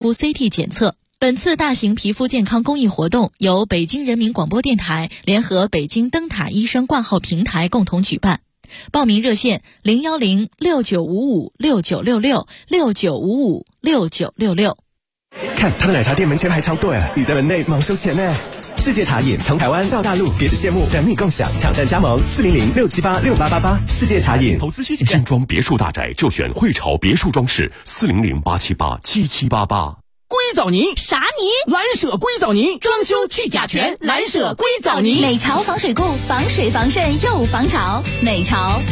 肤 CT 检测。本次大型皮肤健康公益活动由北京人民广播电台联合北京灯塔医生挂号平台共同举办。报名热线010-6955-6966，6955-6966。 看他的奶茶店门前排超队，你在门内忙收钱呢。世界茶饮从台湾到大陆，别只羡慕，等你共享。挑战加盟400-678-6888。世界茶饮。 投资需谨慎。精装别墅大宅就选汇潮别墅装饰，400-878-7788。 硅藻泥？ 啥泥？ 蓝舍硅藻泥，装修去甲醛，蓝舍硅藻泥。 美潮防水固，防水防渗又防潮。美潮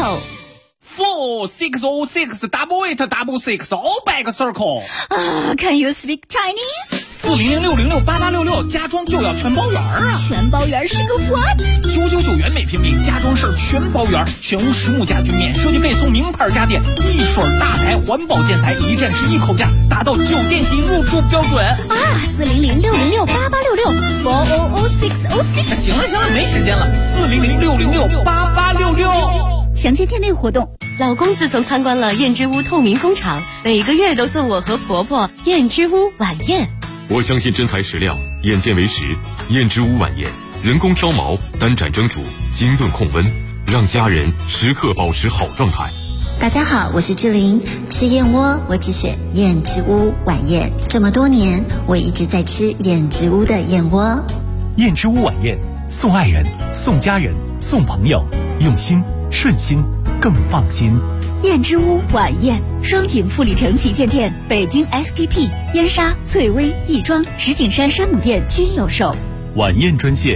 4-6-0-6-8-8-6-6 all back circle。 Can you speak Chinese？ 400-606-8866，家装就要全包圆啊！ 全包圆是个 what ？999元每平米，家装事全包圆，全屋实木家具免设计费送名牌家电，一水大牌环保建材，一站式一口价，达到酒店级入住标准啊 ！400-606-8866，400-606。 行了，没时间了，400-606-8866。 详见店内活动。 老公自从参观了燕之屋透明工厂，每个月都送我和婆婆燕之屋晚宴。 我相信真材实料，眼见为实。燕之屋晚宴，人工挑毛，单盏蒸煮，精炖控温，让家人时刻保持好状态。 大家好，我是志玲，吃燕窝我只选燕之屋晚宴。这么多年，我一直在吃燕之屋的燕窝。 燕之屋晚宴，送爱人，送家人，送朋友，用心顺心更放心。 燕之屋晚宴，双井富力城旗舰店、北京 SKP、燕莎、翠微、亦庄、石景山山姆店均有售。 晚宴专线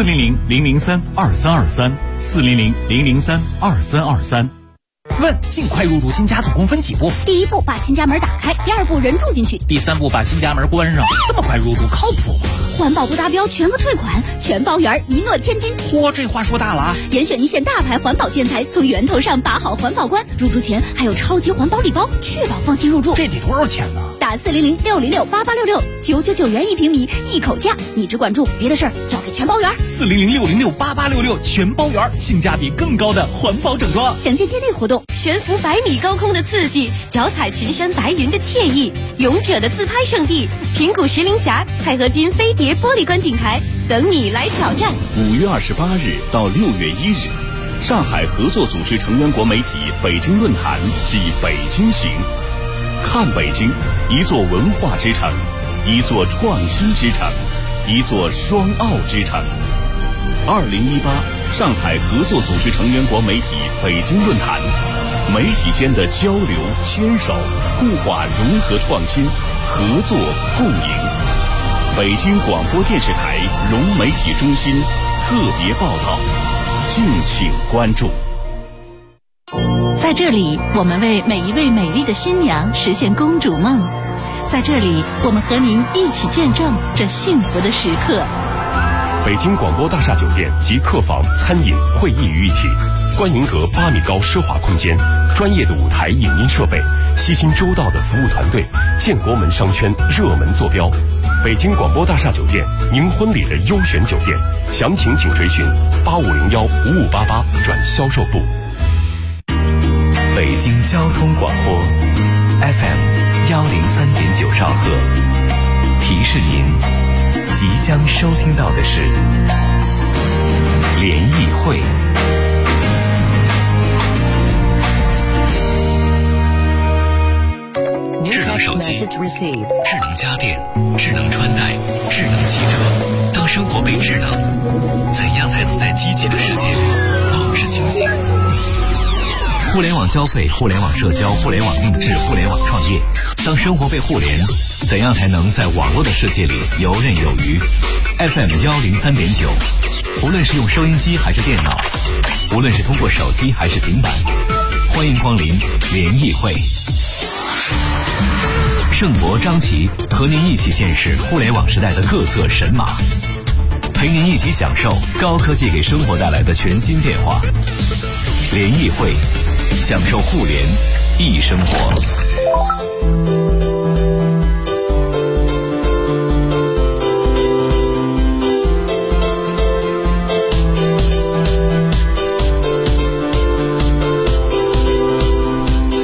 400-003-2323，400-003-2323。 问：尽快入住新家总共分几步？ 第一步把新家门打开，第二步人住进去， 第三步把新家门关上。这么快入住靠谱吗？ 环保不达标全额退款，全包圆，一诺千金。 嚯，这话说大了啊！ 严选一线大牌环保建材，从源头上把好环保关。入住前还有超级环保礼包，确保放心入住。 这得多少钱呢？ 打400-606-8866，999元1平米，一口价。你只管住，别的事儿交给全包圆。 400-606-8866，全包圆，性价比更高的环保整装。 详见店内活动。 悬浮100米高空的刺激，脚踩群山白云的惬意，勇者的自拍圣地平谷石林峡钛合金飞碟玻璃观景台，等你来挑战。 5月28日到6月1日，上海合作组织成员国媒体北京论坛暨北京行，看北京，一座文化之城，一座创新之城，一座双奥之城。2018上海合作组织成员国媒体北京论坛，媒体间的交流、牵手、固化、融合、创新、合作、共赢。北京广播电视台融媒体中心特别报道，敬请关注。 在这里，我们为每一位美丽的新娘实现公主梦。在这里，我们和您一起见证这幸福的时刻。 北京广播大厦酒店及客房、餐饮、会议于一体，观云阁8米高奢华空间，专业的舞台影音设备，悉心周到的服务团队，建国门商圈热门坐标。北京广播大厦酒店，您婚礼的优选酒店，详情请垂询8501-5588转销售部。 北京交通广播 FM103.9兆赫，提示您即将收听到的是联谊会。智能手机、智能家电、智能穿戴、智能汽车，当生活被智能，怎样才能在机器的世界里保持清醒？互联网消费、互联网社交、互联网定制、互联网创业，当生活被互联，怎样才能在网络的世界里游刃有余？ FM103.9，无论是用收音机还是电脑，无论是通过手机还是平板，欢迎光临联谊会。盛博、张琪和您一起见识互联网时代的各色神马，陪您一起享受高科技给生活带来的全新变化。联谊会，享受互联易生活。 享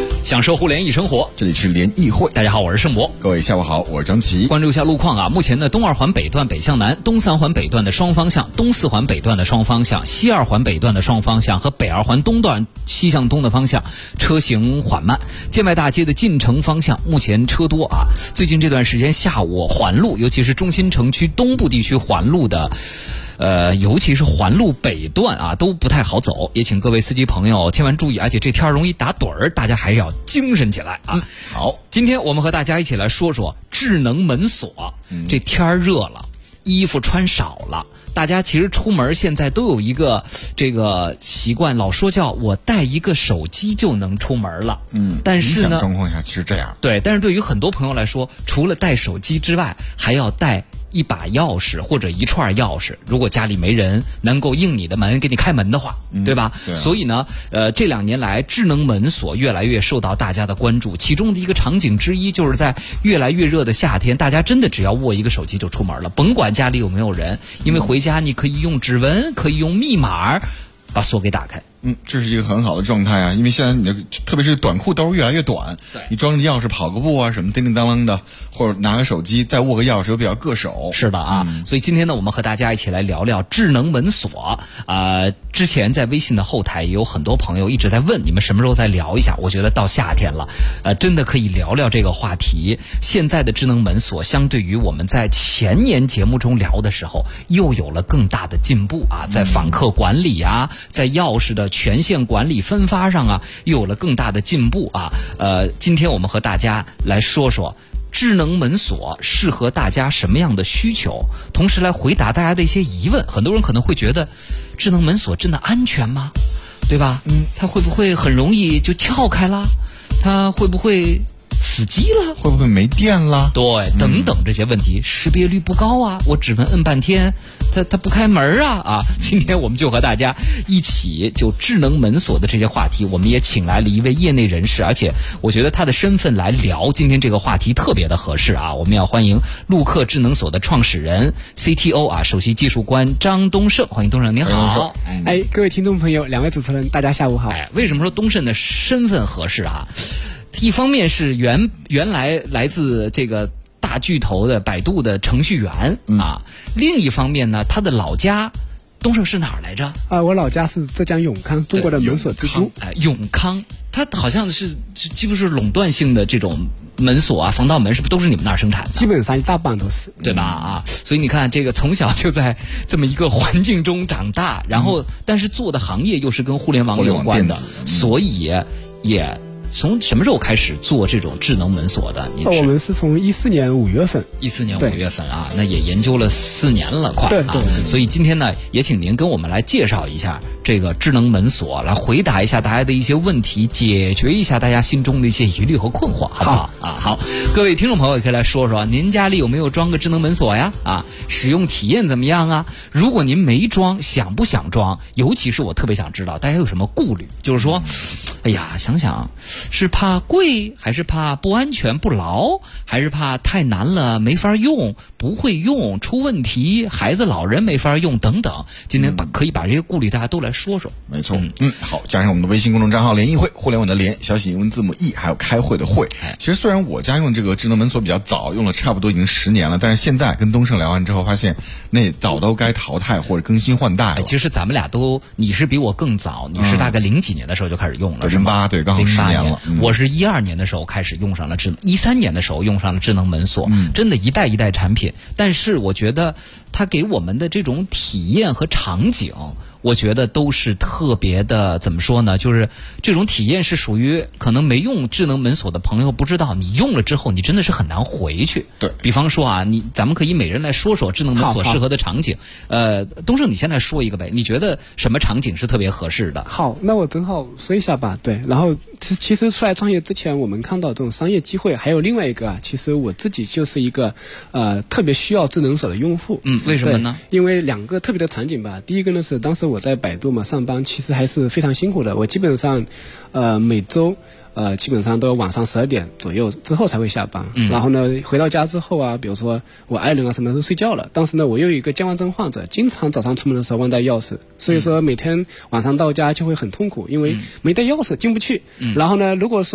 受互联易生活， 这里是联谊会。 大家好，我是盛博。 各位下午好，我是张琪。 关注一下路况啊，目前呢，东2环北段北向南、东3环北段的双方向、东4环北段的双方向、西2环北段的双方向和北2环东段西向东的方向车行缓慢。建外大街的进城方向目前车多啊。最近这段时间下午环路，尤其是中心城区东部地区环路的。尤其是环路北段啊，都不太好走，也请各位司机朋友千万注意，而且这天容易打盹儿，大家还是要精神起来啊。 好， 今天我们和大家一起来说说智能门锁。这天热了，衣服穿少了，大家其实出门现在都有一个这个习惯，老说叫我带一个手机就能出门了。但是呢， 状况下其实这样。 对，但是对于很多朋友来说，除了带手机之外，还要带一把钥匙或者一串钥匙，如果家里没人能够应你的门给你开门的话，对吧？ 对啊。 所以呢，这2年来智能门锁越来越受到大家的关注。其中的一个场景之一，就是在越来越热的夏天，大家真的只要握一个手机就出门了，甭管家里有没有人，因为回家你可以用指纹，可以用密码把锁给打开。 这是一个很好的状态啊，因为现在你的特别是短裤兜越来越短，你装着钥匙跑个步啊什么叮叮当当的，或者拿个手机再握个钥匙又比较硌手。 是的啊，所以今天呢，我们和大家一起来聊聊智能门锁。之前在微信的后台也有很多朋友一直在问，你们什么时候再聊一下？我觉得到夏天了，真的可以聊聊这个话题。现在的智能门锁相对于我们在前年节目中聊的时候，又有了更大的进步啊，在访客管理啊，在钥匙的权限管理分发上啊，又有了更大的进步啊。今天我们和大家来说说智能门锁适合大家什么样的需求，同时来回答大家的一些疑问。很多人可能会觉得，智能门锁真的安全吗？对吧？它会不会很容易就撬开了？它会不会死机了？ 会不会没电了？ 对，等等这些问题，识别率不高啊，我指纹摁半天，它不开门啊！今天我们就和大家一起就智能门锁的这些话题，我们也请来了一位业内人士，而且我觉得他的身份来聊今天这个话题特别的合适啊！我们要欢迎陆客智能锁的创始人 CTO 啊，首席技术官张东胜，欢迎东胜，您好。 各位听众朋友，2位主持人，大家下午好。 为什么说东胜的身份合适啊？一方面是原来来自这个大巨头的百度的程序员啊，另一方面呢，他的老家东胜是哪儿来着？ 我老家是浙江永康，中国的门锁之都。 永康，它好像是几乎是垄断性的这种门锁啊，防盗门是不是都是你们那儿生产的？ 基本上一大半都是， 对吧？所以你看，这个从小就在这么一个环境中长大，然后但是做的行业又是跟互联网有关的，所以也。从什么时候开始做这种智能门锁的？ 我们是从14年5月份。 14年5月份啊，那也研究了4年了，快啊！ 对。 所以今天呢，也请您跟我们来介绍一下这个智能门锁，来回答一下大家的一些问题，解决一下大家心中的一些疑虑和困惑，好不好？好，各位听众朋友也可以来说说，您家里有没有装个智能门锁呀？使用体验怎么样啊？如果您没装，想不想装？尤其是我特别想知道大家有什么顾虑，就是说，哎呀，想想。是怕贵，还是怕不安全不牢，还是怕太难了没法用，不会用出问题，孩子老人没法用等等。今天可以把这些顾虑大家都来说说。 没错。好，加上我们的微信公众账号联谊会，互联网的联，小写英文字母 E， 还有开会的会。其实虽然我家用这个智能门锁比较早，用了差不多已经10年了，但是现在跟东胜聊完之后发现那早都该淘汰或者更新换代了。 其实咱们俩都，你是比我更早，你是大概0几年的时候就开始用了，是吗？对，刚好10年了。 我是12年的时候开始用上了13年的时候用上了智能门锁，真的一代一代产品。但是我觉得它给我们的这种体验和场景，我觉得都是特别的，怎么说呢？就是这种体验是属于可能没用智能门锁的朋友不知道，你用了之后你真的是很难回去。 对， 比方说啊，咱们可以每人来说说智能门锁适合的场景。东胜，你先来说一个呗，你觉得什么场景是特别合适的？ 好，那我正好说一下吧。对，然后其实出来创业之前，我们看到这种商业机会，还有另外一个其实我自己就是一个特别需要智能锁的用户。 为什么呢？ 因为2个特别的场景吧。第一个呢是当时我在百度嘛上班，其实还是非常辛苦的。我基本上每周基本上都要晚上12点左右之后才会下班。然后呢，回到家之后啊，比如说我爱人啊什么都睡觉了。当时呢，我又有一个健忘症患者，经常早上出门的时候忘带钥匙，所以说每天晚上到家就会很痛苦，因为没带钥匙进不去。然后呢，如果说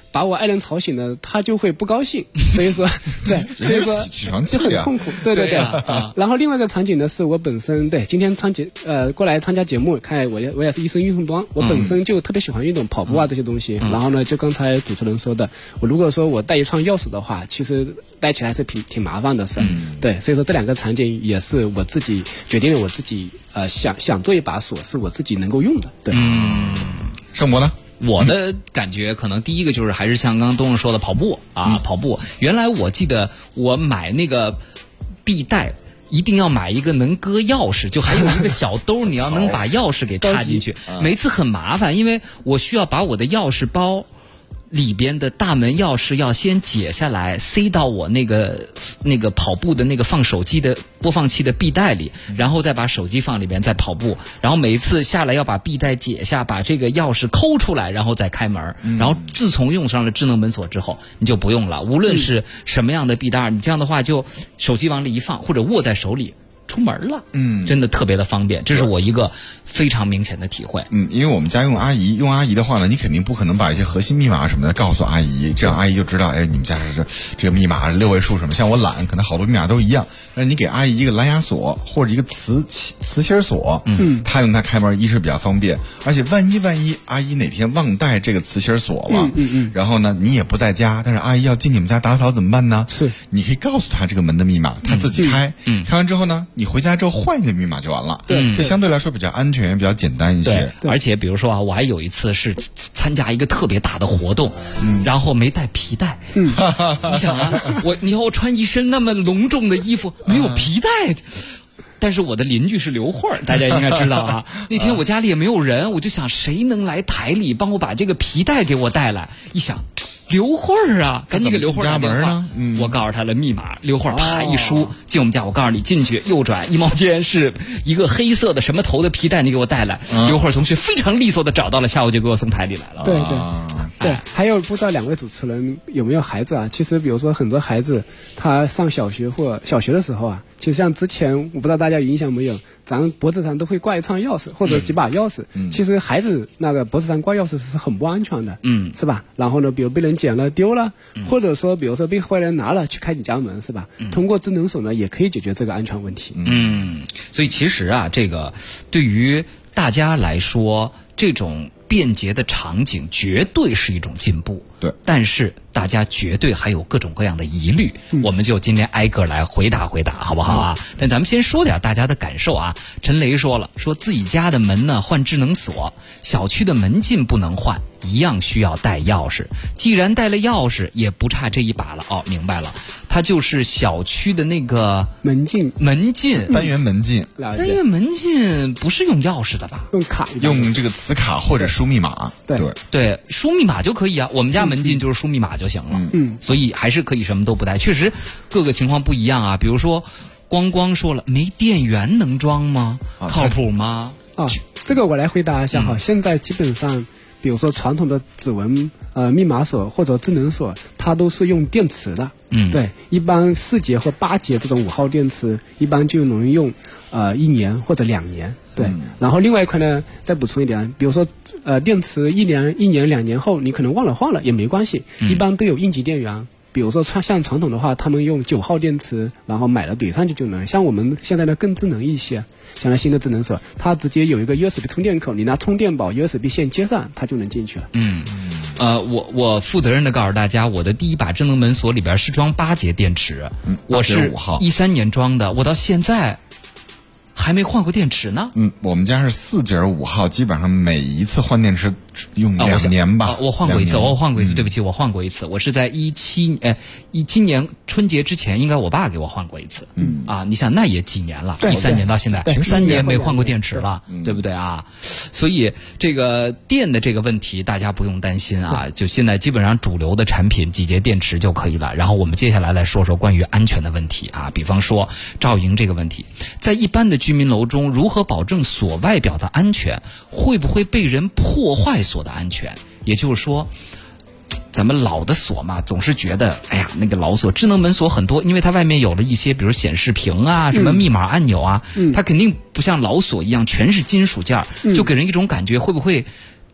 把我爱人吵醒了，他就会不高兴，所以说对，所以说就很痛苦，对。然后另外一个场景呢，是我本身今天过来参加节目，看我也是一身运动装，我本身就特别喜欢运动，跑步啊这些东西。然后呢，就刚才主持人说的，我如果说我带一串钥匙的话，其实带起来是挺麻烦的事。对，所以说这两个场景也是我自己决定了，我自己想做一把锁是我自己能够用的。对， 盛博呢？ 我的感觉可能第一个就是还是像刚刚东升说的跑步啊，跑步。原来我记得我买那个臂带一定要买一个能搁钥匙，就还有一个小兜，你要能把钥匙给插进去。每次很麻烦，因为我需要把我的钥匙包里边的大门钥匙要先解下来，塞到我那个跑步的那个放手机的播放器的臂带里，然后再把手机放里边再跑步。然后每一次下来要把臂带解下，把这个钥匙抠出来，然后再开门。然后自从用上了智能门锁之后，你就不用了，无论是什么样的臂带，你这样的话就手机往里一放，或者握在手里出门了，真的特别的方便，这是我一个非常明显的体会。 因为我们家用阿姨的话呢，你肯定不可能把一些核心密码什么的告诉阿姨，这样阿姨就知道，你们家是这个密码6位数什么。像我懒，可能好多密码都一样，但是你给阿姨一个蓝牙锁或者一个磁芯锁，她用它开门一是比较方便，而且万一阿姨哪天忘带这个磁芯锁了，然后呢你也不在家，但是阿姨要进你们家打扫怎么办呢？ 是你可以告诉她这个门的密码，她自己开，开完之后呢，你回家之后换一个密码就完了。 对， 这相对来说比较安全，比较简单一些。 而且比如说啊，我还有一次是参加一个特别大的活动，然后没带皮带。你想啊，你要穿一身那么隆重的衣服，没有皮带。但是我的邻居是刘慧儿，大家应该知道啊。那天我家里也没有人，我就想谁能来台里帮我把这个皮带给我带来。一想，刘慧儿啊，赶紧给刘慧儿打电话。我告诉他了密码，刘慧儿啪一输进我们家，我告诉你进去右转1毛钱是一个黑色的什么头的皮带，你给我带来。刘慧儿同学非常利索的找到了，下午就给我送台里来了。 对，还有不知道两位主持人有没有孩子啊？其实比如说很多孩子他上小学或小学的时候啊，其实像之前我不知道大家有印象没有，咱脖子上都会挂一串钥匙或者几把钥匙。其实孩子那个脖子上挂钥匙是很不安全的，是吧？然后呢，比如被人捡了丢了，或者说比如说被坏人拿了去开你家门，是吧？通过智能锁呢，也可以解决这个安全问题。 所以其实啊，这个对于大家来说，这种便捷的场景绝对是一种进步。 对， 但是大家绝对还有各种各样的疑虑，我们就今天挨个来回答，好不好啊？但咱们先说点大家的感受啊。陈雷说了，说自己家的门呢换智能锁，小区的门禁不能换，一样需要带钥匙。既然带了钥匙，也不差这一把了。哦，明白了，它就是小区的那个门禁单元门禁。 单元门禁不是用钥匙的吧？ 用卡， 用这个磁卡或者输密码。 对， 输密码就可以啊。我们家门禁就是输密码就行了。所以还是可以什么都不带。确实各个情况不一样啊。比如说光说了，没电源能装吗？靠谱吗？ 这个我来回答一下哈。现在基本上比如说传统的指纹密码锁或者智能锁，它都是用电池的。对，一般4节或8节这种5号电池，一般就能用1年或者2年。对，然后另外一块呢，再补充一点，比如说电池1年2年后，你可能忘了换了也没关系，一般都有应急电源。比如说像传统的话，他们用9号电池，然后买了怼上去就能。像我们现在的更智能一些，像新的智能锁，它直接有一个 USB 充电口，你拿充电宝 USB 线接上，它就能进去了。 我负责任的告诉大家，我的第一把智能门锁里边是装8节电池，我是13年装的，我到现在还没换过电池呢。 我们家是4节5号，基本上每一次换电池用2年吧。 我换过一次，对不起，我换过一次。我是在今年春节之前，应该我爸给我换过一次。你想那也几年了，13年到现在3年没换过电池了，对不对啊？所以这个电的这个问题大家不用担心啊，就现在基本上主流的产品几节电池就可以了。然后我们接下来来说说关于安全的问题啊，比方说赵莹这个问题，在一般的居民楼中如何保证锁外表的安全？会不会被人破坏锁的安全？也就是说，咱们老的锁嘛，总是觉得那个老锁智能门锁很多，因为它外面有了一些比如显示屏啊，什么密码按钮啊，它肯定不像老锁一样全是金属件，就给人一种感觉会不会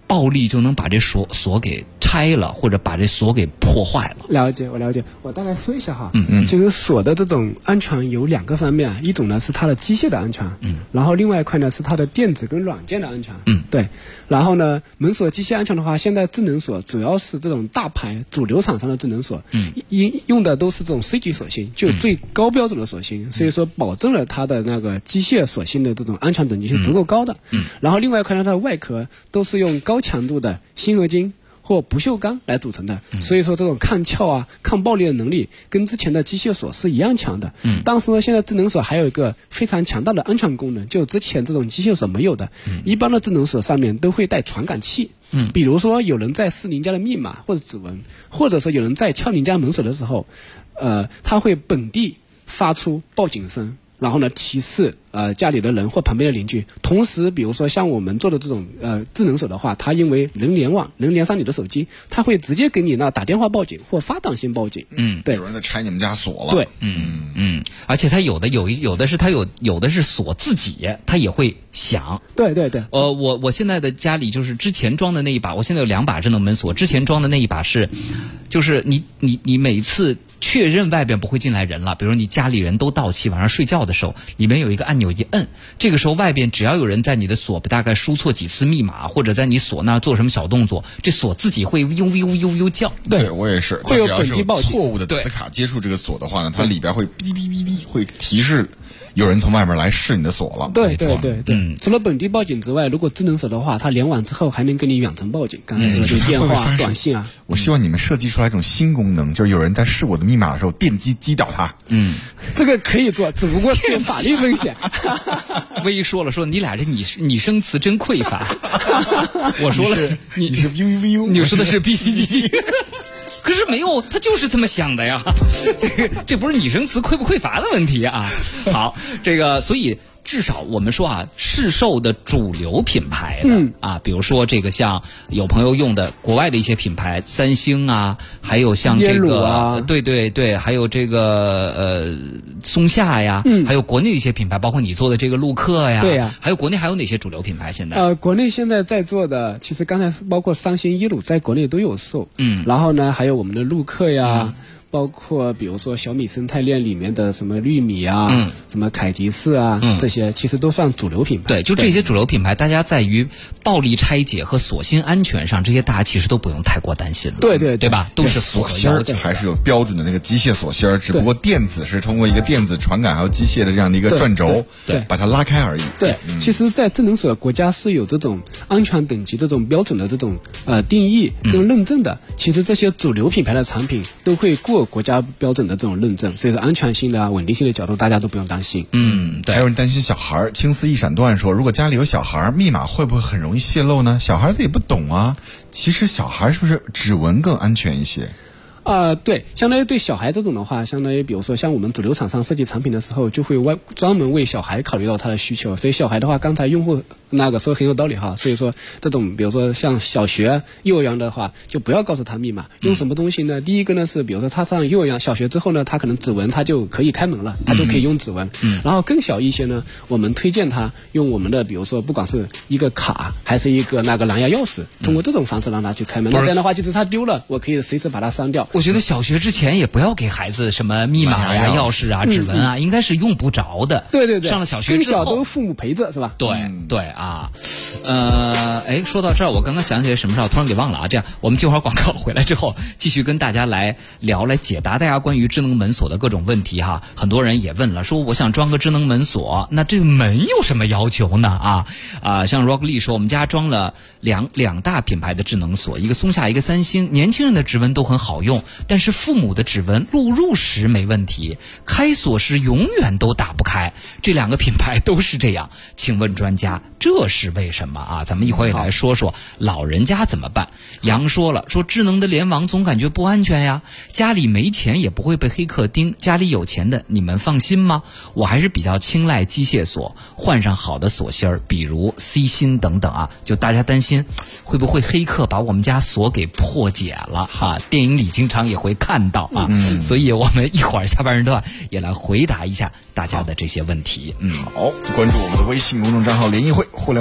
暴力就能把这锁给拆了，或者把这锁给破坏了？ 了解，我了解。我大概说一下哈。其实锁的这种安全有2个方面啊，一种呢是它的机械的安全，然后另外一块呢是它的电子跟软件的安全。对。然后呢，门锁机械安全的话，现在智能锁主要是这种大牌主流厂商的智能锁，用的都是这种 C 级锁芯，就最高标准的锁芯，所以说保证了它的那个机械锁芯的这种安全等级是足够高的。然后另外一块呢，它的外壳都是用高强度的锌合金或不锈钢来组成的，所以说这种抗撬啊、抗爆裂的能力跟之前的机械锁是一样强的。但是呢，现在智能锁还有一个非常强大的安全功能，就之前这种机械锁没有的。一般的智能锁上面都会带传感器，比如说有人在试您家的密码或者指纹，或者说有人在撬您家门锁的时候，他会本地发出报警声，然后呢提示家里的人或旁边的邻居。同时比如说像我们做的这种智能锁的话，它因为能联网，能连上你的手机，它会直接给你那打电话报警或发短信报警。对， 有人在拆你们家锁了。 对， 而且它有的是它有的是锁自己，它也会响。 对。 我现在的家里就是之前装的那一把，我现在有2把智能门锁，之前装的那一把是，就是你每次确认外边不会进来人了，比如你家里人都到齐，晚上睡觉的时候，里面有一个按钮一摁，这个时候外边只要有人在你的锁大概输错几次密码，或者在你锁那儿做什么小动作，这锁自己会呦叫。 对，我也是， 会有本地报警。 错误的磁卡接触这个锁的话呢，它里边会哔哔哔哔会提示有人从外面来试你的锁了。 对。除了本地报警之外，如果智能锁的话，它联网之后还能给你远程报警。刚才说的电话、短信啊。 我希望你们设计出来一种新功能，就是有人在试我的密码的时候，电击击倒他。 这个可以做，只不过是有法律风险。 微说你俩这拟声词真匮乏。我说了， 你是 UUU， 你说的是 BBB。可是没有，他就是这么想的呀。这不是拟声词匮不匮乏的问题啊。好，这个所以至少我们说啊，市售的主流品牌的比如说这个像有朋友用的国外的一些品牌，三星啊，还有像这个对，还有这个松下呀，还有国内的一些品牌，包括你做的这个陆客呀， 对呀， 还有国内还有哪些主流品牌现在？ 国内现在在做的，其实刚才包括三星、耶鲁在国内都有售，然后呢，还有我们的陆客呀。包括比如说小米生态链里面的什么绿米啊，什么凯迪斯啊，这些其实都算主流品牌。 对，就这些主流品牌，大家在于暴力拆解和锁芯安全上，这些大家其实都不用太过担心了。 对吧？都是符合要求， 还是有标准的那个机械锁芯，只不过电子是通过一个电子传感还有机械的这样的一个转轴，把它拉开而已。 对，其实，在智能锁国家是有这种安全等级这种标准的这种定义跟认证的。其实这些主流品牌的产品都会过国家标准的这种认证，所以说安全性的、稳定性的角度，大家都不用担心。 对。 还有人担心小孩，青丝一闪断说，如果家里有小孩，密码会不会很容易泄露呢？小孩子也不懂啊。其实小孩是不是指纹更安全一些？ 对，相当于对小孩这种的话，相当于比如说像我们主流厂商设计产品的时候，就会专门为小孩考虑到他的需求。所以小孩的话，刚才用户那个说很有道理哈。所以说这种比如说像小学、幼儿园的话，就不要告诉他密码。用什么东西呢？第一个呢是比如说他上幼儿园、小学之后呢，他可能指纹他就可以开门了，他就可以用指纹。然后更小一些呢，我们推荐他用我们的比如说不管是一个卡还是一个那个蓝牙钥匙，通过这种方式让他去开门。那这样的话，即使他丢了，我可以随时把它删掉。 我觉得小学之前也不要给孩子什么密码呀、钥匙啊、指纹啊，应该是用不着的。 对， 上了小学之后， 更小都父母陪着是吧？ 对啊。说到这儿，我刚刚想起来什么事儿，突然给忘了啊。这样，我们接会儿广告回来之后，继续跟大家来聊，来解答大家关于智能门锁的各种问题哈。很多人也问了，说我想装个智能门锁，那这个门有什么要求呢？像 Rock Lee 说，我们家装了两大品牌的智能锁，一个松下，一个三星。年轻人的指纹都很好用，但是父母的指纹录入时没问题，开锁时永远都打不开。这2个品牌都是这样，请问专家，这是为什么啊？咱们一会儿也来说说老人家怎么办。杨说了，说智能的联网总感觉不安全呀，家里没钱也不会被黑客盯，家里有钱的你们放心吗？我还是比较青睐机械锁，换上好的锁芯儿，比如 C 芯等等啊。就大家担心会不会黑客把我们家锁给破解了哈？电影里经常也会看到啊，所以我们一会儿下半时段也来回答一下大家的这些问题。 好，关注我们的微信公众账号联谊会，互联网的联，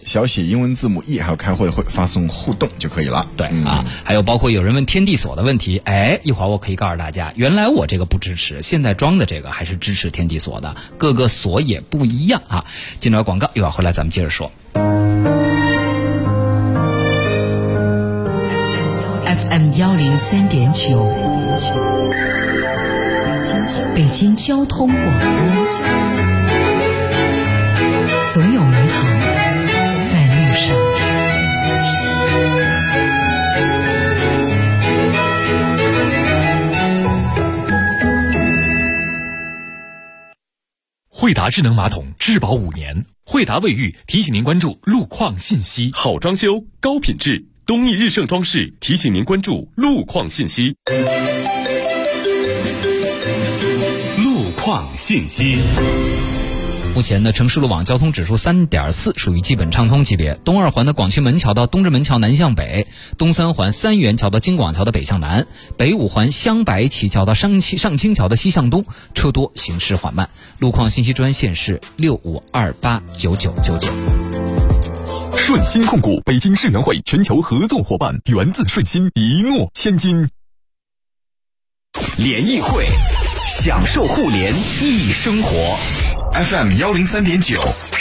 小写英文字母 E， 还有开会的会发送互动就可以了。 对啊，还有包括有人问天地锁的问题，一会儿我可以告诉大家，原来我这个不支持，现在装的这个还是支持天地锁的，各个锁也不一样啊。进段广告，一会儿回来咱们接着说。 FM 103.9，北京交通广播，总有美好在路上。 惠达智能马桶质保5年，惠达卫浴提醒您关注路况信息。 好装修，高品质，东义日盛装饰提醒您关注路况信息。路况信息。 目前的城市路网交通指数3.4，属于基本畅通级别。东二环的广渠门桥到东直门桥南向北，东三环三元桥到京广桥的北向南，北五环湘白旗桥到上清桥的西向东，车多行驶缓慢。路况信息专线是65289999。 顺鑫控股北京世园会全球合作伙伴，源自顺鑫，一诺千金。 联谊会，享受互联易生活。 FM 103.9，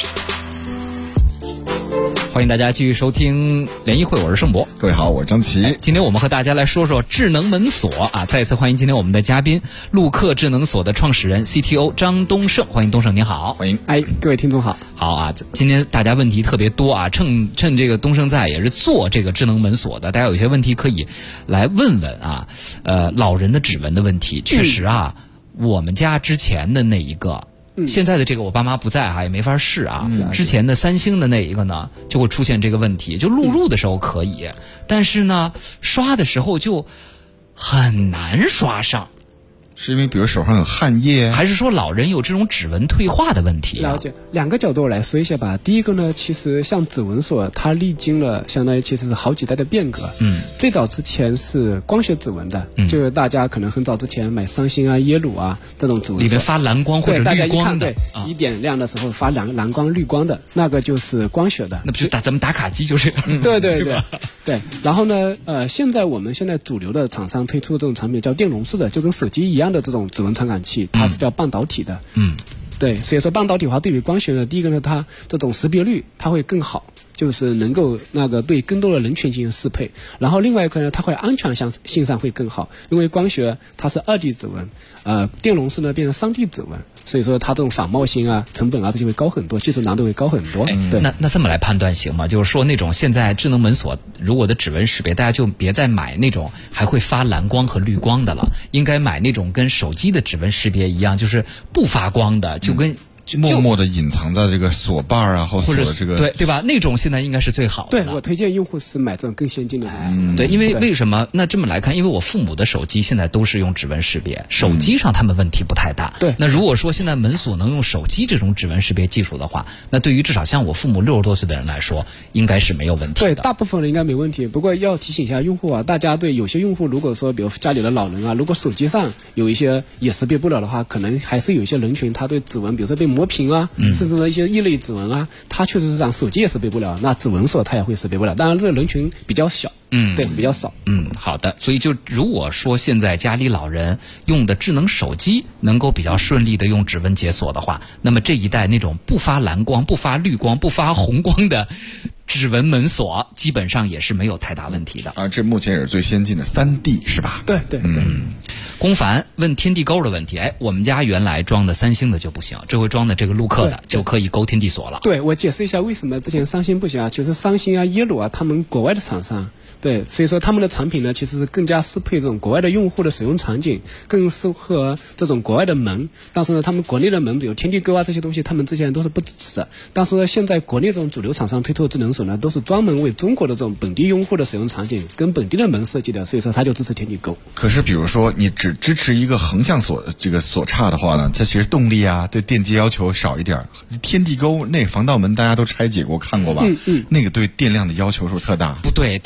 欢迎大家继续收听联谊会，我是盛博。 各位好，我是张琪。 今天我们和大家来说说智能门锁啊！再次欢迎今天我们的嘉宾，陆客智能锁的创始人 CTO 张东胜，欢迎东胜，您好。 欢迎。 各位听众好。 好啊，今天大家问题特别多啊，趁这个东胜在，也是做这个智能门锁的，大家有些问题可以来问问啊。老人的指纹的问题，确实啊，我们家之前的那一个。现在的这个我爸妈不在也没法试啊。之前的三星的那一个呢，就会出现这个问题，就录入的时候可以，但是呢，刷的时候就很难刷上。 是因为比如手上有汗液， 还是说老人有这种指纹退化的问题了解，两个角度来说一下吧。第一个呢，其实像指纹锁，它历经了相当于其实是好几代的变革。最早之前是光学指纹的，就是大家可能很早之前买三星啊、耶鲁啊这种指纹锁， 里面发蓝光或者绿光的， 大家一看，对，一点亮的时候发蓝光、绿光的，那个就是光学的。 那不是咱们打卡机就是？ 对。然后呢，现在我们主流的厂商推出的这种产品叫电容式的，就跟手机一样的这种指纹传感器，它是叫半导体的。对，所以说半导体的话，对比光学呢，第一个呢，它这种识别率它会更好，就是能够对更多的人群进行适配。然后另外一个呢，它会安全性上会更好，因为光学它是2D 指纹，电容式呢变成3D 指纹，所以说它这种仿冒性啊、成本啊这些会高很多，技术难度会高很多。对， 那这么来判断行吗？就是说那种现在智能门锁如果的指纹识别，大家就别再买那种还会发蓝光和绿光的了，应该买那种跟手机的指纹识别一样，就是不发光的，就跟默默的隐藏在这个锁把啊或锁的这个对吧？那种现在应该是最好的。 对，我推荐用户是买这种更先进的东西。 对，因为为什么？那这么来看，因为我父母的手机现在都是用指纹识别，手机上他们问题不太大。 对， 那如果说现在门锁能用手机这种指纹识别技术的话，那对于至少像我父母60多岁的人来说，应该是没有问题的。 对，大部分人应该没问题。不过要提醒一下用户啊，大家对有些用户如果说比如家里的老人啊，如果手机上有一些也识别不了的话，可能还是有一些人群他对指纹，比如说被磨平啊。甚至一些异类指纹啊，它确实是让手机也识别不了，那指纹锁它也会识别不了。当然，这个人群比较小，对，比较少。 好的。所以就如果说现在家里老人用的智能手机能够比较顺利的用指纹解锁的话，那么这一代那种不发蓝光、不发绿光、不发红光的指纹门锁，基本上也是没有太大问题的。 这目前也是最先进的3D 是吧？ 对。 龚凡问天地钩的问题，我们家原来装的三星的就不行，这回装的这个陆客的就可以勾天地锁了。 对，我解释一下为什么之前三星不行啊，其实三星啊、耶鲁啊，他们国外的厂商。对，所以说他们的产品呢，其实是更加适配这种国外的用户的使用场景，更适合这种国外的门。但是呢，他们国内的门，比如天地钩啊这些东西，他们之前都是不支持的。但是呢，现在国内这种主流厂商推出的智能锁呢，都是专门为中国的这种本地用户的使用场景跟本地的门设计的，所以说它就支持天地钩。 可是比如说你只支持一个横向锁这个锁叉的话呢，它其实动力啊对电机要求少一点。天地钩那防盗门大家都拆解过看过吧？那个对电量的要求是不是特大？ 不对，天地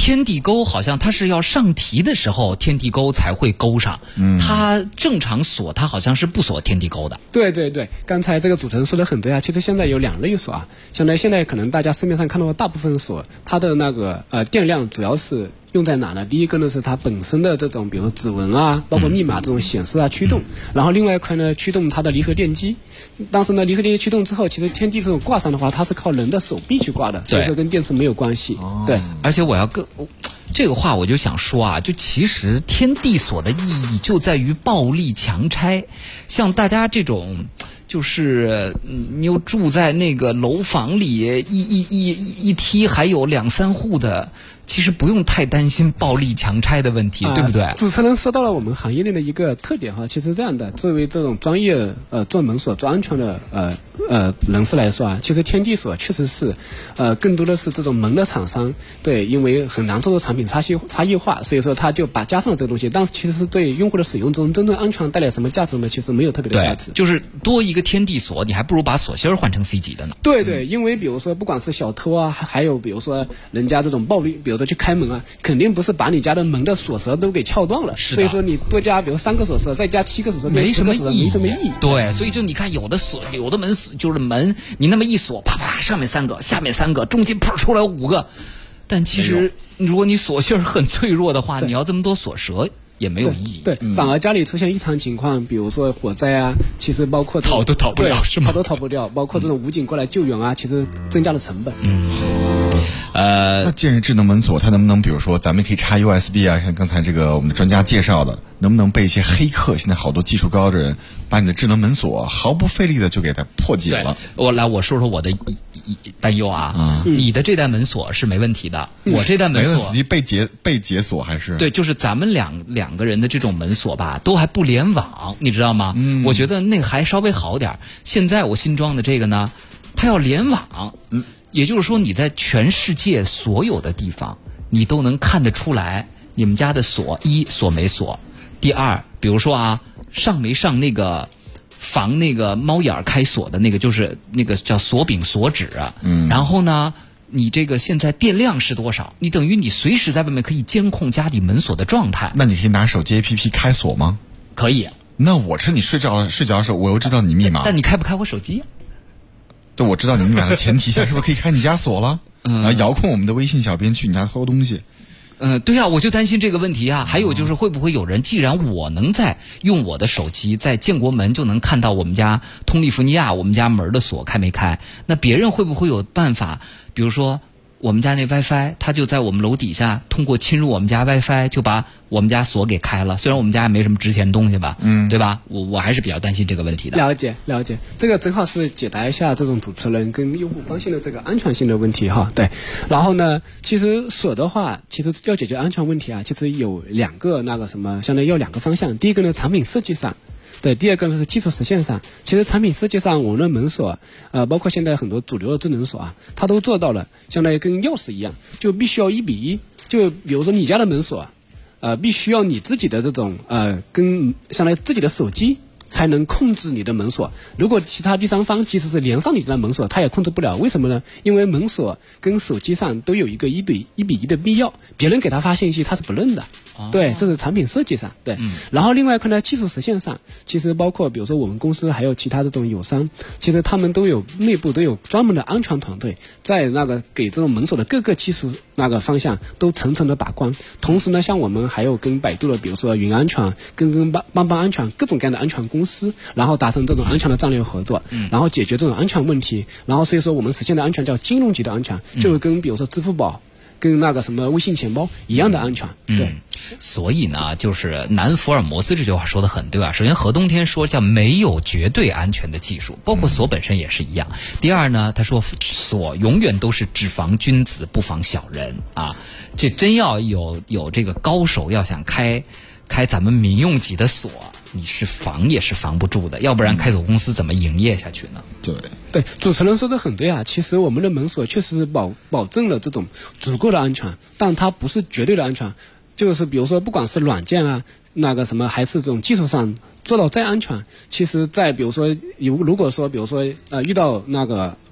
钩好像它是要上提的时候天地钩才会勾上，它正常锁它好像是不锁天地钩的。 对对对，刚才这个主持人说的很对啊。其实现在有2类锁啊，现在可能大家市面上看到的大部分锁，它的那个电量主要是用在哪呢？第一个呢是它本身的这种，比如指纹啊，包括密码这种显示啊驱动，然后另外一块呢驱动它的离合电机。当时呢离合电机驱动之后，其实天地这种挂上的话，它是靠人的手臂去挂的，所以说跟电池没有关系。对， 而且我要这个话我就想说啊，就其实天地锁的意义就在于暴力强拆，像大家这种。就是你又住在那个楼房里，一梯还有2、3户的，其实不用太担心暴力强拆的问题，对不对？ 主持人说到了我们行业内的一个特点哈，其实这样的，作为这种专业做门锁做安全的人士来说啊，其实天地锁确实是更多的是这种门的厂商对，因为很难做出产品差异化，所以说他就加上了这个东西，但是其实是对用户的使用中真正安全带来什么价值呢？其实没有特别的价值， 就是多一个天地锁，你还不如把锁芯换成 C 级的呢。 对对，因为比如说不管是小偷啊，还有比如说人家这种暴力，比如说去开门啊，肯定不是把你家的门的锁舌都给撬断了，所以说你多加比如3个锁舌，再加7个锁舌， 没什么意义。 对， 所以就你看有的门就是门，你那么一锁，啪啪，上面3个，下面3个，中间噗出来5个，但其实如果你锁芯很脆弱的话，你要这么多锁舌也没有意义。 对，反而家里出现异常情况，比如说火灾啊，其实包括逃都逃不了，是吗？ 逃都逃不掉，包括这种武警过来救援啊，其实增加了成本。 那既然智能门锁，它能不能比如说咱们可以插 USB 啊，像刚才这个我们的专家介绍的，能不能被一些黑客，现在好多技术高的人，把你的智能门锁毫不费力的就给它破解了？ 我说说我的担忧啊，你的这代门锁是没问题的，我这代门锁被解锁还是对，就是咱们两个人的这种门锁吧，都还不联网，你知道吗？我觉得那个还稍微好点。现在我新装的这个呢，它要联网，也就是说你在全世界所有的地方，你都能看得出来你们家的锁，一锁没锁，第二，比如说啊，上没上那个防那个猫眼开锁的那个，就是那个叫锁柄锁指，然后呢，你这个现在电量是多少？你等于你随时在外面可以监控家里门锁的状态。 那你可以拿手机 APP 开锁吗？ 可以。 那我趁你睡觉的时候，我又知道你密码。 但你开不开我手机？ 对，我知道你密码的前提下，是不是可以开你家锁了？遥控我们的微信小编去你家偷东西。 对啊，我就担心这个问题啊。还有就是会不会有人，既然我能在用我的手机在建国门就能看到我们家通利福尼亚我们家门的锁开没开，那别人会不会有办法，比如说我们家那 WiFi， 他就在我们楼底下通过侵入我们家 WiFi 就把我们家锁给开了。虽然我们家也没什么值钱东西吧，对吧？我还是比较担心这个问题的。 了解，这个正好是解答一下这种主持人跟用户方面的这个安全性的问题哈。对，然后呢，其实锁的话，其实要解决安全问题啊，其实有2个相当于有2个方向。第一个呢，产品设计上。对，第二个呢是技术实现上。其实产品设计上，我们的门锁，包括现在很多主流的智能锁啊，它都做到了，相当于跟钥匙一样，就必须要1比1。就比如说你家的门锁，必须要你自己的这种跟相当于自己的手机才能控制你的门锁。如果其他第三方即使是连上你这台门锁，它也控制不了。为什么呢？因为门锁跟手机上都有一个1比1的必要，别人给他发信息他是不认的。对，这是产品设计上。对，然后另外看呢，技术实现上，其实包括比如说我们公司还有其他这种友商，其实他们内部都有专门的安全团队，在那个给这种门锁的各个技术那个方向都层层的把关。同时呢，像我们还有跟百度的，比如说云安全、跟邦安全各种各样的安全公司，然后达成这种安全的战略合作，然后解决这种安全问题。然后所以说我们实现的安全叫金融级的安全，就跟比如说支付宝跟那个什么微信钱包一样的安全。对， 所以呢，就是南福尔摩斯这句话说得很对啊。首先，何东天说叫没有绝对安全的技术，包括锁本身也是一样。第二呢，他说锁永远都是只防君子不防小人啊。这真要有这个高手要想开咱们民用级的锁，你是防也是防不住的，要不然开锁公司怎么营业下去呢？ 对，主持人说的很对啊。其实我们的门锁确实保证了这种足够的安全，但它不是绝对的安全。就是比如说，不管是软件啊，那个什么，还是这种技术上做到再安全，其实在比如说如果说比如说遇到那个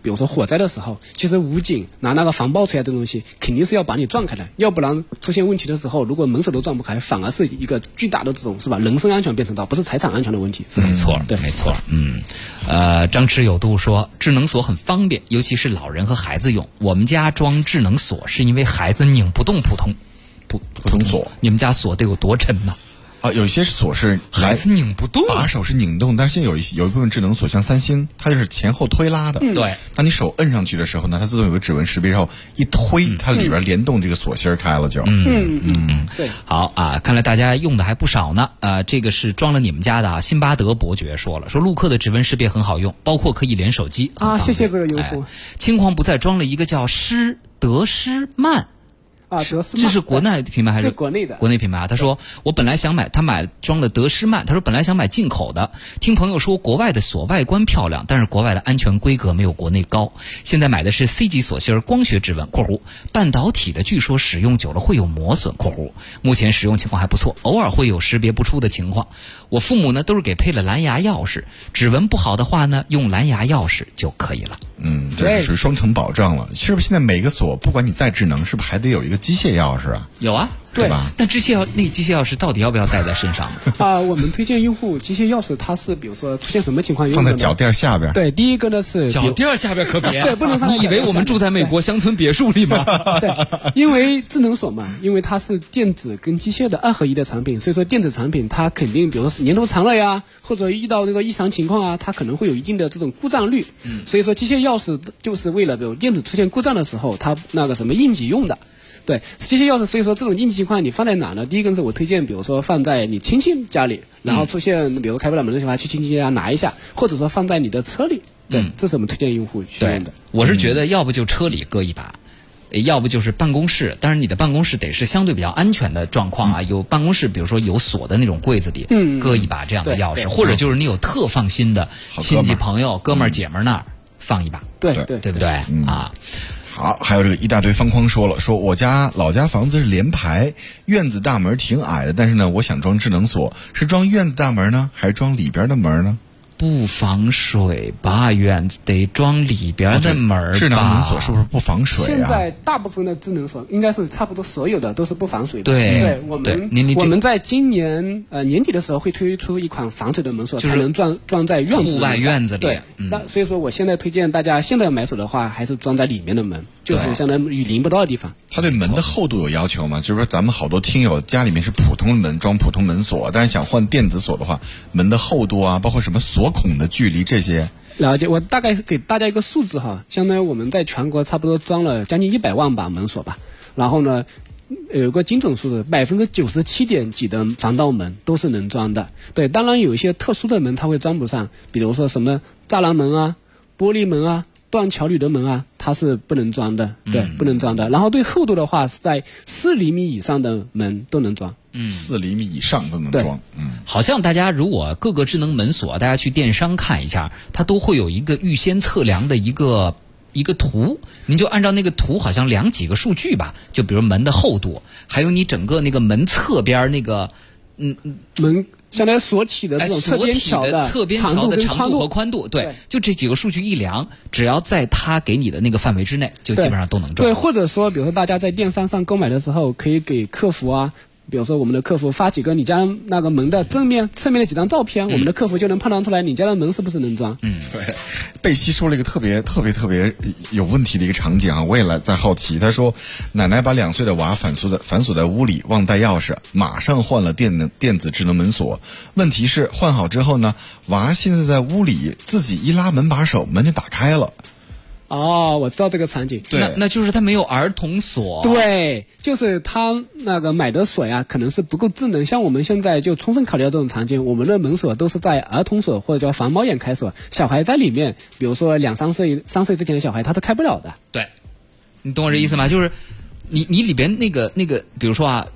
比如说火灾的时候，其实武警拿那个防爆锤啊这东西，肯定是要把你撞开的，要不然出现问题的时候，如果门锁都撞不开，反而是一个巨大的这种是吧？人身安全变成到不是财产安全的问题，是吧？ 没错， 对， 没错。张弛有度说，智能锁很方便，尤其是老人和孩子用。我们家装智能锁是因为孩子拧不动普通锁。你们家锁得有多沉呢？ 有一些锁是孩子拧不动， 把手是拧动，但是现在有一部分智能锁，像三星，它就是前后推拉的。 对， 当你手摁上去的时候呢，它自动有个指纹识别，然后一推，它里边联动这个锁芯开了就。 对。 好啊，看来大家用的还不少呢。这个是装了你们家的啊。辛巴德伯爵说了，说陆克的指纹识别很好用，包括可以连手机啊。谢谢这个用户。 轻狂不再装了一个叫德诗曼。 德诗曼， 这是国内品牌还是国内的？ 国内品牌啊。他说我本来想买，装了德诗曼，他说本来想买进口的，听朋友说国外的锁外观漂亮，但是国外的安全规格没有国内高。现在买的是 C 级锁芯光学指纹（半导体的据说使用久了会有磨损）目前使用情况还不错，偶尔会有识别不出的情况。我父母呢都是给配了蓝牙钥匙，指纹不好的话呢用蓝牙钥匙就可以了。 这是属于双层保障了。是不是现在每个锁不管你再智能，是不是还得有一个机械钥匙啊？ 有啊， 对吧？但机械钥匙到底要不要带在身上呢？我们推荐用户机械钥匙，它是比如说出现什么情况用放在脚垫下边。 对，第一个呢是脚垫下边可别， 对，不能放在。 你以为我们住在美国乡村别墅里吗？ 对，因为智能锁嘛，因为它是电子跟机械的2合1的产品，所以说电子产品它肯定，比如说年头长了呀，或者遇到这个异常情况啊，它可能会有一定的这种故障率。所以说机械钥匙就是为了比如电子出现故障的时候，它那个什么应急用的。对，机械钥匙，所以说这种应急情况你放在哪呢？第一个是我推荐，比如说放在你亲戚家里，然后出现比如开不了门的情况，去亲戚家拿一下，或者说放在你的车里。对，这是我们推荐用户去用的。 我是觉得要不就车里搁一把，要不就是办公室。当然你的办公室得是相对比较安全的状况啊，有办公室比如说有锁的那种柜子里，搁一把这样的钥匙，或者就是你有特放心的亲戚朋友哥们儿姐们儿那儿放一把， 对不对啊？ 好，还有这个一大堆方框说了，说我老家房子是连排，院子大门挺矮的，但是呢，我想装智能锁，是装院子大门呢，还是装里边的门呢？ 不防水吧，院子得装里边的门吧。 智能门锁是不是不防水啊？ 现在大部分的智能锁应该是差不多所有的都是不防水的。 对， 我们在今年年底的时候会推出一款防水的门锁，才能装在院子户外院子里。 对，所以说我现在推荐大家现在买锁的话，还是装在里面的门，就是相当于雨淋不到的地方。 它对门的厚度有要求吗？就是说咱们好多听友家里面是普通门，装普通门锁，但是想换电子锁的话，门的厚度啊，包括什么锁孔的距离这些。 了解，我大概给大家一个数字哈，相当于我们在全国差不多装了将近100万把门锁吧，然后呢，有个精准数字，97%点几的防盗门都是能装的。对，当然有一些特殊的门它会装不上，比如说什么栅栏门啊、玻璃门啊、断桥铝的门啊，它是不能装的，对，不能装的。然后对厚度的话，是在4厘米以上的门都能装。 4厘米以上都能装。 好像大家如果各个智能门锁，大家去电商看一下，它都会有一个预先测量的一个图，您就按照那个图好像量几个数据吧，就比如门的厚度，还有你整个那个门侧边那个门相当于锁体的这种侧边条的长度和宽度，对，就这几个数据一量，只要在它给你的那个范围之内，就基本上都能装。 对，或者说比如说大家在电商上购买的时候，可以给客服啊，比如说我们的客服发几个你家那个门的正面、侧面的几张照片，我们的客服就能判断出来你家的门是不是能装。 对。贝西说了一个特别有问题的一个场景啊，我也在好奇。他说，奶奶把2岁的娃反锁在屋里，忘带钥匙，马上换了电子智能门锁。问题是换好之后呢，娃现在在屋里自己一拉门把手，门就打开了。 哦，我知道这个场景。 对， 那就是他没有儿童锁。 对，就是他那个买的锁呀，可能是不够智能。像我们现在就充分考虑到这种场景，我们的门锁都是在儿童锁或者叫防猫眼开锁，小孩在里面，比如说2、3岁、3岁之前的小孩，他是开不了的。 对，你懂我这意思吗？就是你里边那个，比如说啊，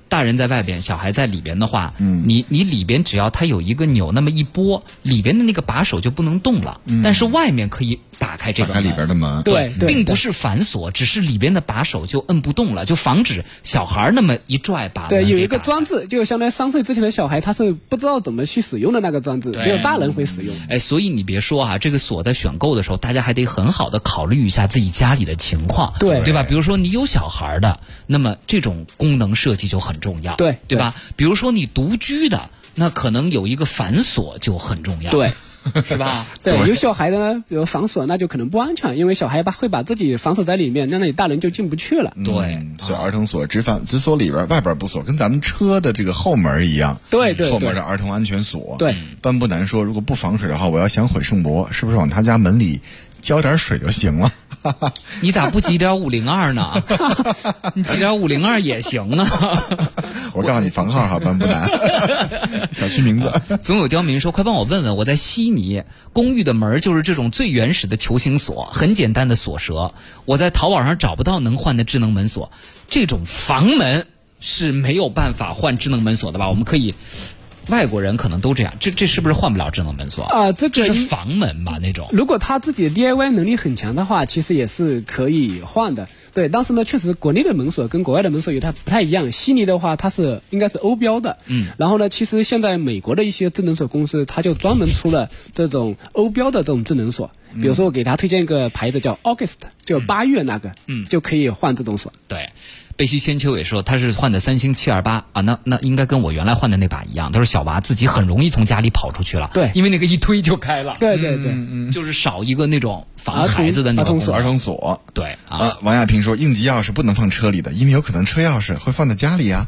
大人在外边，小孩在里边的话，你里边只要它有一个钮那么一拨，里边的那个把手就不能动了，但是外面可以打开这个门， 打开里边的门， 对， 并不是反锁，只是里边的把手就摁不动了，就防止小孩那么一拽把门对，有一个装置，就相当于3岁之前的小孩他是不知道怎么去使用的那个装置，只有大人会使用。 哎，所以你别说啊，这个锁在选购的时候，大家还得很好的考虑一下自己家里的情况，对吧？比如说你有小孩的，那么这种功能设计就很重要，对吧？比如说你独居的，那可能有一个反锁就很重要， 对。 是吧？ 对，有小孩的呢，比如防锁，那就可能不安全，因为小孩会把自己防锁在里面，那你大人就进不去了。 对， 所以儿童锁只锁里边，外边不锁，跟咱们车的这个后门一样。 对， 后门的儿童安全锁。 对， 班不难说，如果不防水的话，我要想毁圣博，是不是往他家门里浇点水就行了？ 你咋不挤点502呢？你挤点502也行啊。 我告诉你房号哈，班不难。小区名字。 总有刁民说，快帮我问问，我在悉尼公寓的门就是这种最原始的球形锁，很简单的锁舌，我在淘宝上找不到能换的智能门锁，这种房门是没有办法换智能门锁的吧？我们可以。外国人可能都这样，这是不是换不了智能门锁啊？这是房门吧那种。 如果他自己的 DIY 能力很强的话，其实也是可以换的。对，但是呢，确实国内的门锁跟国外的门锁它不太一样。悉尼的话，它是应该是欧标的，然后呢，其实现在美国的一些智能锁公司，它就专门出了这种欧标的这种智能锁。比如说，我给他推荐一个牌子叫 August， 就8月那个，就可以换这种锁。 对。贝西千秋也说他是换的三星728啊，那应该跟我原来换的那把一样。他说小娃自己很容易从家里跑出去了， 对， 因为那个一推就开了， 对， 就是少一个那种防孩子的那种儿童锁， 对啊。 王亚平说应急钥匙不能放车里的，因为有可能车钥匙会放在家里啊。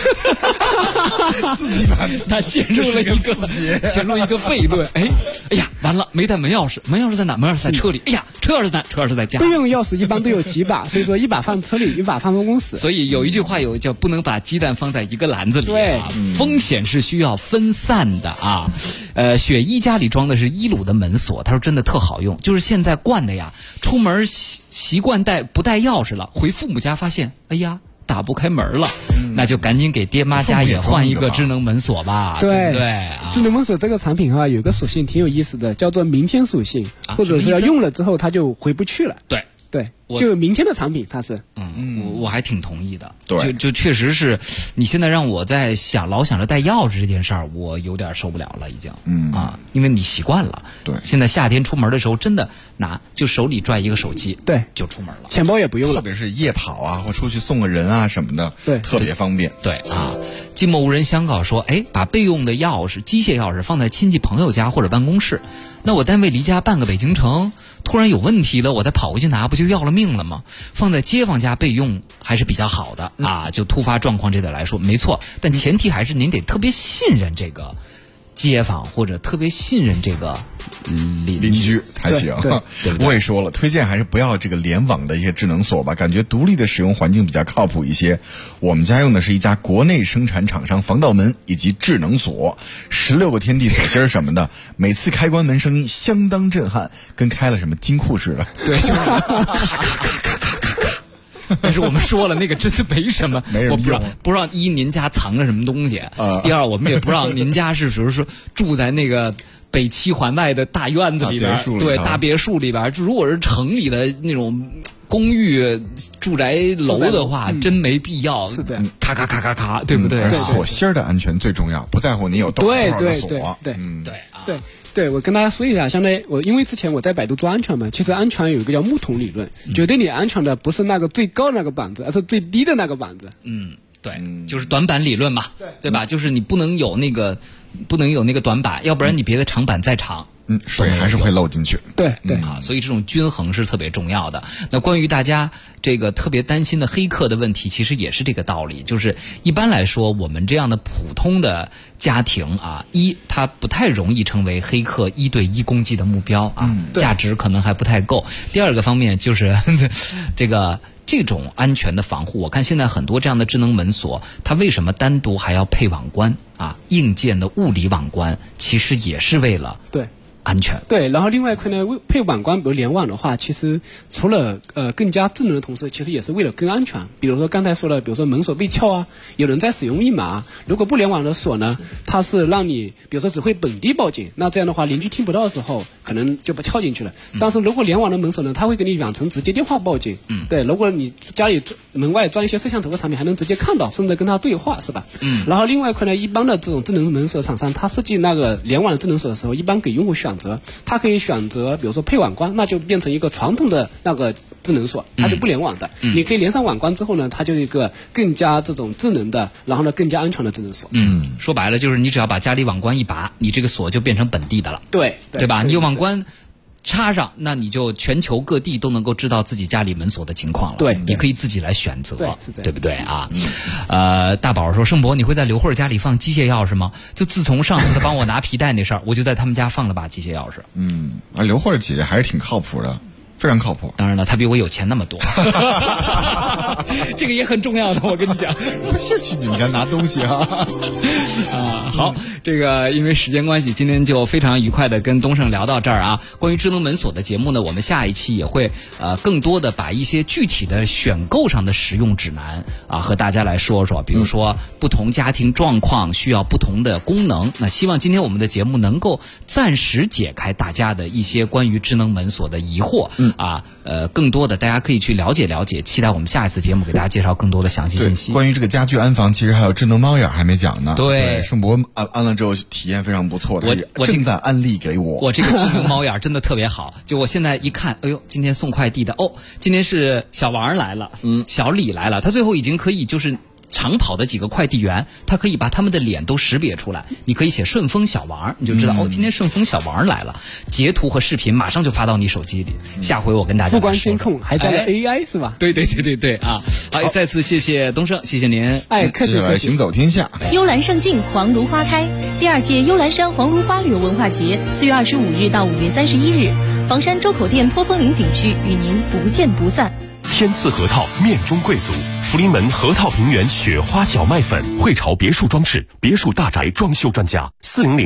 自己把他陷入了一个悖论。哎呀，完了，没带门钥匙，门钥匙在哪？门钥匙在车里。哎呀，车钥匙在家。 备用钥匙一般都有几把，所以说一把放车里，一把放办公室。 所以有一句话叫不能把鸡蛋放在一个篮子里啊，风险是需要分散的啊。雪一家里装的是伊鲁的门锁，他说真的特好用，就是现在惯的呀，出门习惯不带钥匙了，回父母家发现，哎呀。打不开门了，那就赶紧给爹妈家也换一个智能门锁吧。 对对， 智能门锁这个产品有个属性挺有意思的，叫做明天属性，或者是要用了之后它就回不去了。对，就明天的产品它是。 我还挺同意的。 对， 就确实是，你现在让我在老想着带钥匙这件事儿，我有点受不了了，已经。因为你习惯了。 对。 现在夏天出门的时候，真的就手里拽一个手机， 对， 就出门了， 钱包也不用了。 特别是夜跑啊，或出去送个人啊什么的， 对， 特别方便。 对啊。寂寞无人相告说，把备用的钥匙、机械钥匙放在亲戚朋友家或者办公室，那我单位离家半个北京城。突然有问题了，我再跑回去拿，不就要了命了吗？放在街坊家备用还是比较好的啊。就突发状况这点来说，没错，但前提还是您得特别信任这个街坊，或者特别信任这个邻居才行。 对， 我也说了，推荐还是不要这个联网的一些智能锁吧，感觉独立的使用环境比较靠谱一些。我们家用的是一家国内生产厂商防盗门以及智能锁，16个天地锁芯什么的，每次开关门声音相当震撼，跟开了什么金库似的。 对，就是咔咔咔咔咔咔。但是我们说了，那个真的没什么，我不知道一您家藏着什么东西，第二我们也不知道您家是比如说住在那个北七环外的大院子里边，对，大别墅里边。如果是城里的那种公寓住宅楼的话，真没必要。 是这样， 咔咔咔咔咔，对不对？ 锁芯的安全最重要，不在乎你有多少的锁。 对，我跟大家说一下，相当于因为之前我在百度做安全嘛，其实安全有一个叫木桶理论，绝对你安全的不是那个最高的那个板子，而是最低的那个板子。 对，就是短板理论嘛，对吧？就是你不能有那个短板，要不然你别的长板再长。 水还是会漏进去。 对所以这种均衡是特别重要的。那关于大家这个特别担心的黑客的问题，其实也是这个道理。就是一般来说，我们这样的普通的家庭它不太容易成为黑客1对1攻击的目标价值可能还不太够。第二个方面就是这种安全的防护，我看现在很多这样的智能门锁，它为什么单独还要配网关硬件的物理网关，其实也是为了安全。 对，然后另外一块呢，配网关比如联网的话，其实除了更加智能的同时，其实也是为了更安全。比如说刚才说的，比如说门锁被撬啊，有人在使用密码，如果不联网的锁呢，它是让你比如说只会本地报警，那这样的话邻居听不到的时候，可能就被撬进去了。但是如果联网的门锁呢，它会给你远程直接电话报警。对，如果你家里门外装一些摄像头的产品，还能直接看到，甚至跟他对话，是吧？然后另外一块呢，一般的这种智能门锁厂商，它设计那个联网的智能锁的时候，一般给用户选择，它可以选择比如说配网关，那就变成一个传统的那个智能锁，它就不联网的。你可以连上网关之后呢，它就一个更加这种智能的，然后呢更加安全的智能锁。 说白了就是你只要把家里网关一拔，你这个锁就变成本地的了。 对吧？你有网关插上，那你就全球各地都能够知道自己家里门锁的情况了。 对， 你可以自己来选择， 是这样， 对不对啊？大宝说，盛博，你会在刘慧家里放机械钥匙吗？就自从上次他帮我拿皮带那事儿，我就在他们家放了把机械钥匙。 刘慧姐姐还是挺靠谱的。非常靠谱。 当然了，他比我有钱那么多，这个也很重要的。我跟你讲， 不是去你们家拿东西啊！ 好，这个因为时间关系，今天就非常愉快的跟东胜聊到这儿啊。关于智能门锁的节目呢，我们下一期也会更多的把一些具体的选购上的使用指南啊和大家来说说，比如说不同家庭状况需要不同的功能。那希望今天我们的节目能够暂时解开大家的一些关于智能门锁的疑惑。更多的大家可以去了解了解，期待我们下一次节目给大家介绍更多的详细信息。 关于这个家居安防，其实还有智能猫眼还没讲呢。 对， 盛博安了之后体验非常不错，我正在安利给我。 我这个智能猫眼真的特别好，就我现在一看，哎呦，今天送快递的今天是小王来了，小李来了，他最后已经可以就是长跑的几个快递员，他可以把他们的脸都识别出来，你可以写顺丰小王，你就知道今天顺丰小王来了，截图和视频马上就发到你手机里。下回我跟大家不光监控还加了 AI 是吧？ 对啊！好，再次谢谢东升，谢谢您。 客气。 行走天下， 幽兰胜境，黄芦花开。第2届幽兰山黄芦花旅游文化节4月25日到5月31日，房山周口店坡峰岭景区与您不见不散。 天赐核桃面中贵族，福临门核桃平原雪花荞麦粉，汇潮别墅装饰，别墅大宅装修专家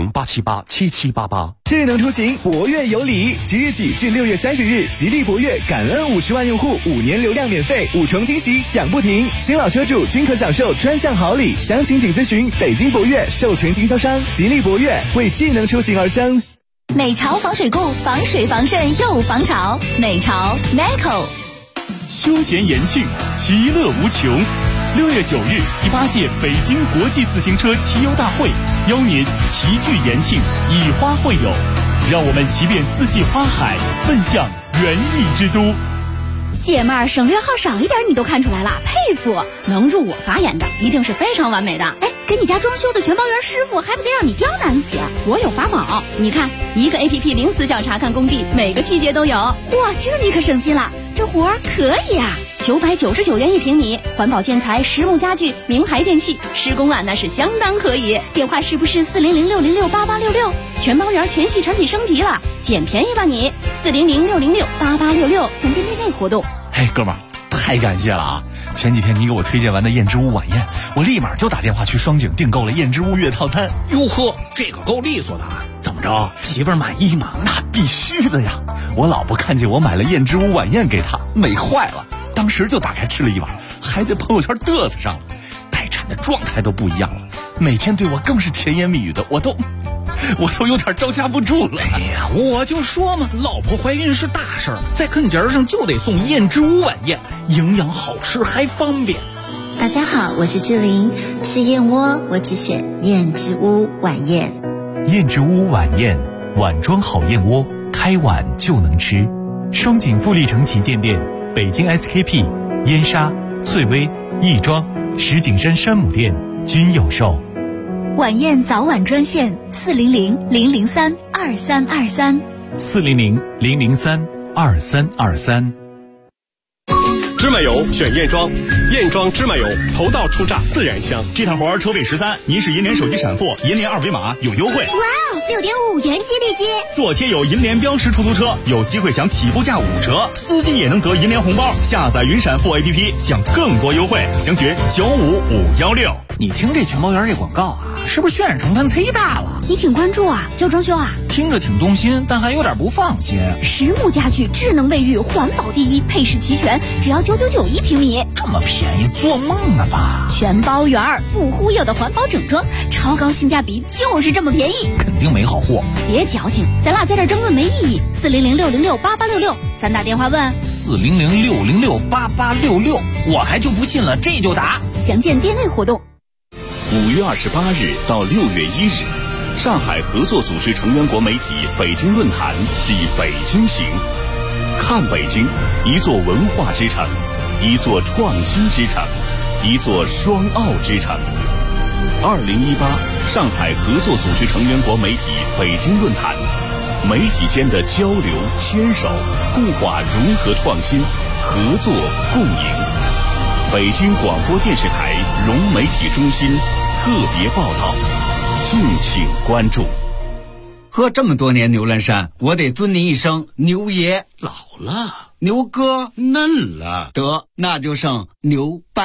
，400-878-7788。 智能出行，博越有礼，即日起至6月30日，吉利博越感恩50万用户5年流量免费，5重惊喜享不停，新老车主均可享受专项好礼。详情请咨询北京博越授权经销商吉利博越，为智能出行而生。 美潮防水固，防水防渗又防潮，美潮 NECO。 休闲延庆，其乐无穷。6月9日，第8届北京国际自行车骑游大会，邀您齐聚延庆，以花会友，让我们骑遍四季花海，奔向园艺之都。 姐妹儿，省略号少一点你都看出来了，佩服！能入我法眼的，一定是非常完美的。哎，给你家装修的全包员师傅，还不得让你刁难死？我有法宝，你看，一个 APP 零死角查看工地，每个细节都有。嚯，这你可省心了，这活儿可以啊！999元1平米，环保建材、实木家具、名牌电器，施工啊那是相当可以。电话是不是400-606-8866？全包员全系产品升级了，捡便宜吧你！400-606-8866，详见内活动。 嘿，哥们儿，太感谢了啊！前几天你给我推荐完的燕之屋晚宴，我立马就打电话去双井订购了燕之屋月套餐。 哟呵，这个够利索的，怎么着？媳妇儿满意吗？ 那必须的呀！我老婆看见我买了燕之屋晚宴给她，美坏了，当时就打开吃了一碗，还在朋友圈嘚瑟上了。待产的状态都不一样了，每天对我更是甜言蜜语的，我都有点招架不住了。 哎呀，我就说嘛，老婆怀孕是大事儿，在坑节上就得送燕之屋晚宴，营养好吃还方便。 大家好，我是志玲，吃燕窝我只选燕之屋晚宴。 燕之屋晚宴，碗装好燕窝，开碗就能吃。双井富力城旗舰店、北京 SKP、燕莎、翠微、亦庄、石景山山姆店均有售。 晚宴早晚专线400-003-2323 400-003-2323。 芝麻油选燕庄，燕庄芝麻油头道出榨自然香。 这趟活车费13，您是银联手机闪付，银联二维码有优惠。 哇哦，6.5元激励金！ 做贴有银联标识出租车，有机会享起步价5折，司机也能得银联红包。下载云闪付 APP，享更多优惠，详询95516。 你听这全包园这广告啊，是不是渲染成分忒大了？ 你挺关注啊，就装修啊？ 听着挺动心，但还有点不放心。 实木家具，智能卫浴，环保第一，配饰齐全，只要9991平米， 这么便宜，做梦呢吧？ 全包园不忽悠的环保整装，超高性价比，就是这么便宜， 肯定没好货。 别矫情，咱俩在这争论没意义。400-606-8866，咱打电话问。 400-606-8866，我还就不信了，这就打。 详见店内活动。 5月28日到6月1日，上海合作组织成员国媒体北京论坛暨北京行，看北京，一座文化之城，一座创新之城，一座双奥之城。2018上海合作组织成员国媒体北京论坛，媒体间的交流、牵手、固化融合创新，合作共赢。北京广播电视台融媒体中心特别报道，敬请关注。 喝这么多年牛栏山，我得尊您一声牛爷。 老了， 牛哥嫩了， 得那就剩牛半。